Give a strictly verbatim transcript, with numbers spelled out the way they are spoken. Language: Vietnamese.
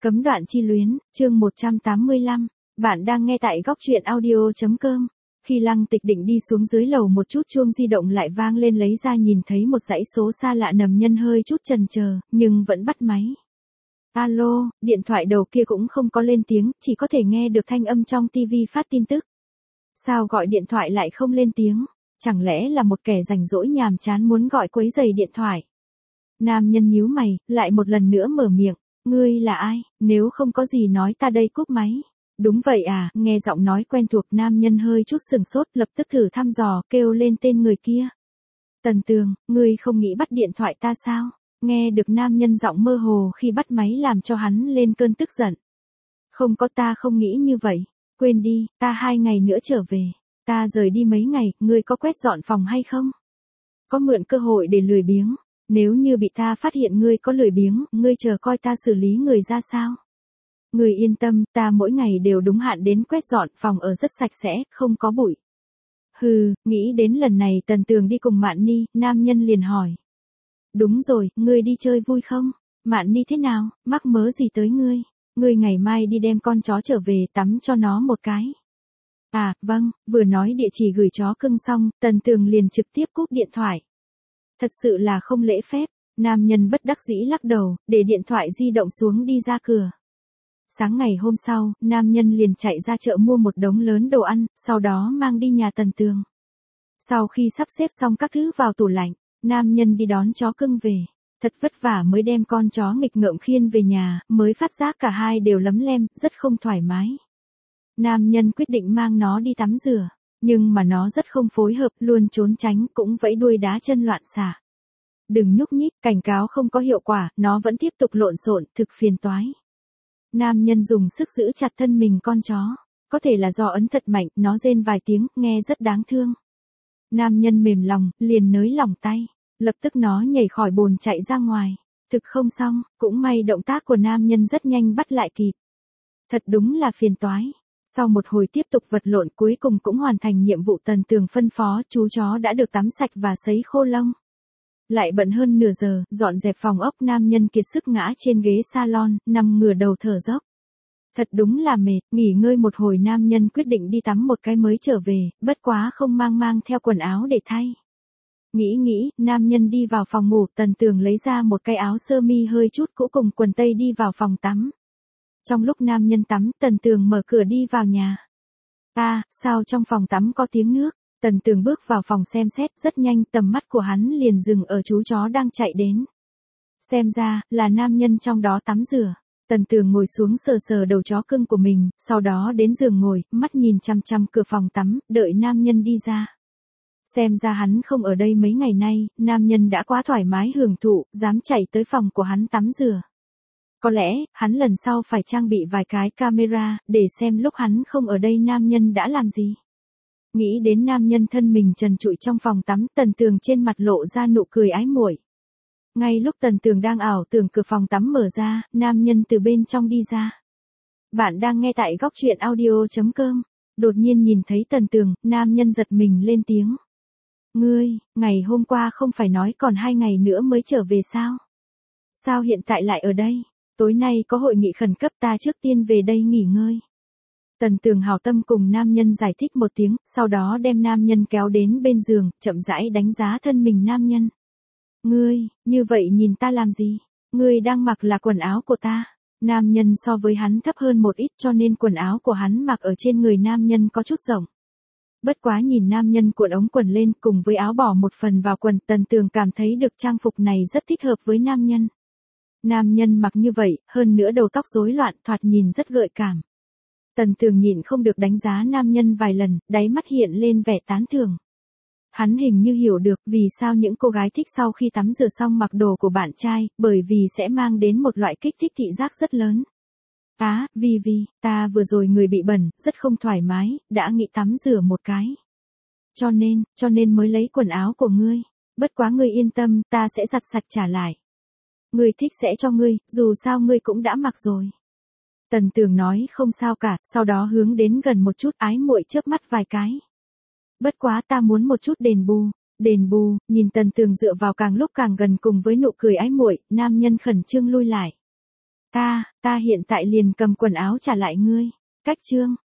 Cấm đoạn chi luyến, chương một trăm tám mươi lăm, bạn đang nghe tại góc truyện audio.com. Khi Lăng Tịch định đi xuống dưới lầu một chút chuông di động lại vang lên lấy ra nhìn thấy một dãy số xa lạ nầm nhân hơi chút chần chờ, nhưng vẫn bắt máy. Alo, điện thoại đầu kia cũng không có lên tiếng, chỉ có thể nghe được thanh âm trong tivi phát tin tức. Sao gọi điện thoại lại không lên tiếng? Chẳng lẽ là một kẻ rảnh rỗi nhàm chán muốn gọi quấy rầy điện thoại? Nam nhân nhíu mày, lại một lần nữa mở miệng. Ngươi là ai, nếu không có gì nói ta đây cúp máy. Đúng vậy à, nghe giọng nói quen thuộc nam nhân hơi chút sừng sốt lập tức thử thăm dò kêu lên tên người kia. Tần Tường, ngươi không nghĩ bắt điện thoại ta sao? Nghe được nam nhân giọng mơ hồ khi bắt máy làm cho hắn lên cơn tức giận. Không có, ta không nghĩ như vậy. Quên đi, ta hai ngày nữa trở về. Ta rời đi mấy ngày, ngươi có quét dọn phòng hay không? Có mượn cơ hội để lười biếng. Nếu như bị ta phát hiện ngươi có lười biếng, ngươi chờ coi ta xử lý người ra sao? Ngươi yên tâm, ta mỗi ngày đều đúng hạn đến quét dọn, phòng ở rất sạch sẽ, không có bụi. Hừ, nghĩ đến lần này Tần Tường đi cùng Mạn Ni, nam nhân liền hỏi. Đúng rồi, ngươi đi chơi vui không? Mạn Ni thế nào, mắc mớ gì tới ngươi? Ngươi ngày mai đi đem con chó trở về tắm cho nó một cái. À, vâng, vừa nói địa chỉ gửi chó cưng xong, Tần Tường liền trực tiếp cúp điện thoại. Thật sự là không lễ phép, nam nhân bất đắc dĩ lắc đầu, để điện thoại di động xuống đi ra cửa. Sáng ngày hôm sau, nam nhân liền chạy ra chợ mua một đống lớn đồ ăn, sau đó mang đi nhà Tần Tường. Sau khi sắp xếp xong các thứ vào tủ lạnh, nam nhân đi đón chó cưng về. Thật vất vả mới đem con chó nghịch ngợm khiêng về nhà, mới phát giác cả hai đều lấm lem, rất không thoải mái. Nam nhân quyết định mang nó đi tắm rửa. Nhưng mà nó rất không phối hợp, luôn trốn tránh, cũng vẫy đuôi đá chân loạn xạ. Đừng nhúc nhích, cảnh cáo không có hiệu quả, nó vẫn tiếp tục lộn xộn, thực phiền toái. Nam nhân dùng sức giữ chặt thân mình con chó. Có thể là do ấn thật mạnh, nó rên vài tiếng, nghe rất đáng thương. Nam nhân mềm lòng, liền nới lỏng tay. Lập tức nó nhảy khỏi bồn chạy ra ngoài. Thực không xong, cũng may động tác của nam nhân rất nhanh bắt lại kịp. Thật đúng là phiền toái. Sau một hồi tiếp tục vật lộn cuối cùng cũng hoàn thành nhiệm vụ Tần Tường phân phó, chú chó đã được tắm sạch và sấy khô lông. Lại bận hơn nửa giờ, dọn dẹp phòng ốc, nam nhân kiệt sức ngã trên ghế salon, nằm ngửa đầu thở dốc. Thật đúng là mệt, nghỉ ngơi một hồi nam nhân quyết định đi tắm một cái mới trở về, bất quá không mang mang theo quần áo để thay. Nghĩ nghĩ, nam nhân đi vào phòng ngủ, Tần Tường lấy ra một cái áo sơ mi hơi chút cũ cùng quần tây đi vào phòng tắm. Trong lúc nam nhân tắm, Tần Tường mở cửa đi vào nhà. À, sao trong phòng tắm có tiếng nước? Tần Tường bước vào phòng xem xét, rất nhanh tầm mắt của hắn liền dừng ở chú chó đang chạy đến. Xem ra, là nam nhân trong đó tắm rửa. Tần Tường ngồi xuống sờ sờ đầu chó cưng của mình, sau đó đến giường ngồi, mắt nhìn chăm chăm cửa phòng tắm, đợi nam nhân đi ra. Xem ra hắn không ở đây mấy ngày nay, nam nhân đã quá thoải mái hưởng thụ, dám chạy tới phòng của hắn tắm rửa. Có lẽ, hắn lần sau phải trang bị vài cái camera, để xem lúc hắn không ở đây nam nhân đã làm gì. Nghĩ đến nam nhân thân mình trần trụi trong phòng tắm, Tần Tường trên mặt lộ ra nụ cười ái muội. Ngay lúc Tần Tường đang ảo tưởng cửa phòng tắm mở ra, nam nhân từ bên trong đi ra. Bạn đang nghe tại góc truyện audio.com. Đột nhiên nhìn thấy Tần Tường, nam nhân giật mình lên tiếng. Ngươi, ngày hôm qua không phải nói còn hai ngày nữa mới trở về sao? Sao hiện tại lại ở đây? Tối nay có hội nghị khẩn cấp, ta trước tiên về đây nghỉ ngơi. Tần Tường hảo tâm cùng nam nhân giải thích một tiếng, sau đó đem nam nhân kéo đến bên giường, chậm rãi đánh giá thân mình nam nhân. Ngươi, như vậy nhìn ta làm gì? Ngươi đang mặc là quần áo của ta. Nam nhân so với hắn thấp hơn một ít cho nên quần áo của hắn mặc ở trên người nam nhân có chút rộng. Bất quá nhìn nam nhân cuộn ống quần lên cùng với áo bỏ một phần vào quần, Tần Tường cảm thấy được trang phục này rất thích hợp với nam nhân. Nam nhân mặc như vậy, hơn nữa đầu tóc rối loạn, thoạt nhìn rất gợi cảm. Tần Tường nhịn không được đánh giá nam nhân vài lần, đáy mắt hiện lên vẻ tán thưởng. Hắn hình như hiểu được vì sao những cô gái thích sau khi tắm rửa xong mặc đồ của bạn trai, bởi vì sẽ mang đến một loại kích thích thị giác rất lớn. Á, vì vì, ta vừa rồi người bị bẩn, rất không thoải mái, đã nghĩ tắm rửa một cái. Cho nên, cho nên mới lấy quần áo của ngươi. Bất quá ngươi yên tâm, ta sẽ giặt sạch trả lại. Ngươi thích sẽ cho ngươi, dù sao ngươi cũng đã mặc rồi. Tần Tường nói không sao cả, sau đó hướng đến gần một chút, ái muội chớp mắt vài cái. Bất quá ta muốn một chút đền bù, đền bù, nhìn Tần Tường dựa vào càng lúc càng gần cùng với nụ cười ái muội, nam nhân khẩn trương lui lại. Ta, ta hiện tại liền cầm quần áo trả lại ngươi. Cách chương.